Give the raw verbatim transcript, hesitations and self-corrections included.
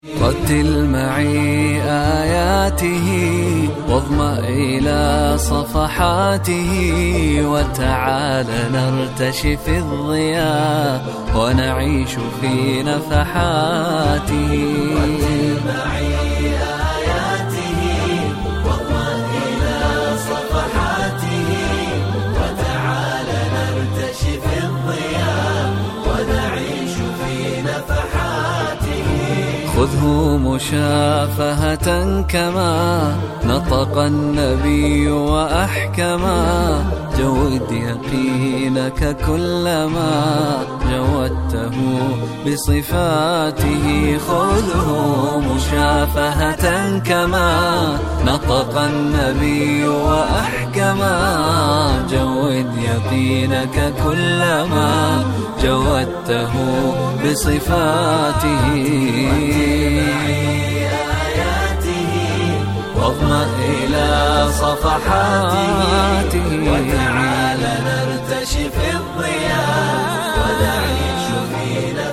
رتل معي آياته واظمأ إلى صفحاته، وتعال نرتشي في الضياء ونعيش في نفحاته. رتل معي آياته واظمأ إلى صفحاته، وتعال نرتشي في الضياء ونعيش في نفحاته. خذه مشافهة كما نطق النبي وأحكما، جود يقينك كلما جودته بصفاته. خذه مشافهة كما نطق النبي وأحكما، جود يقينك كلما جودته بصفاته. واظمأ إلى صفحاته، وتعال نرتشي في الضياء ونعيش في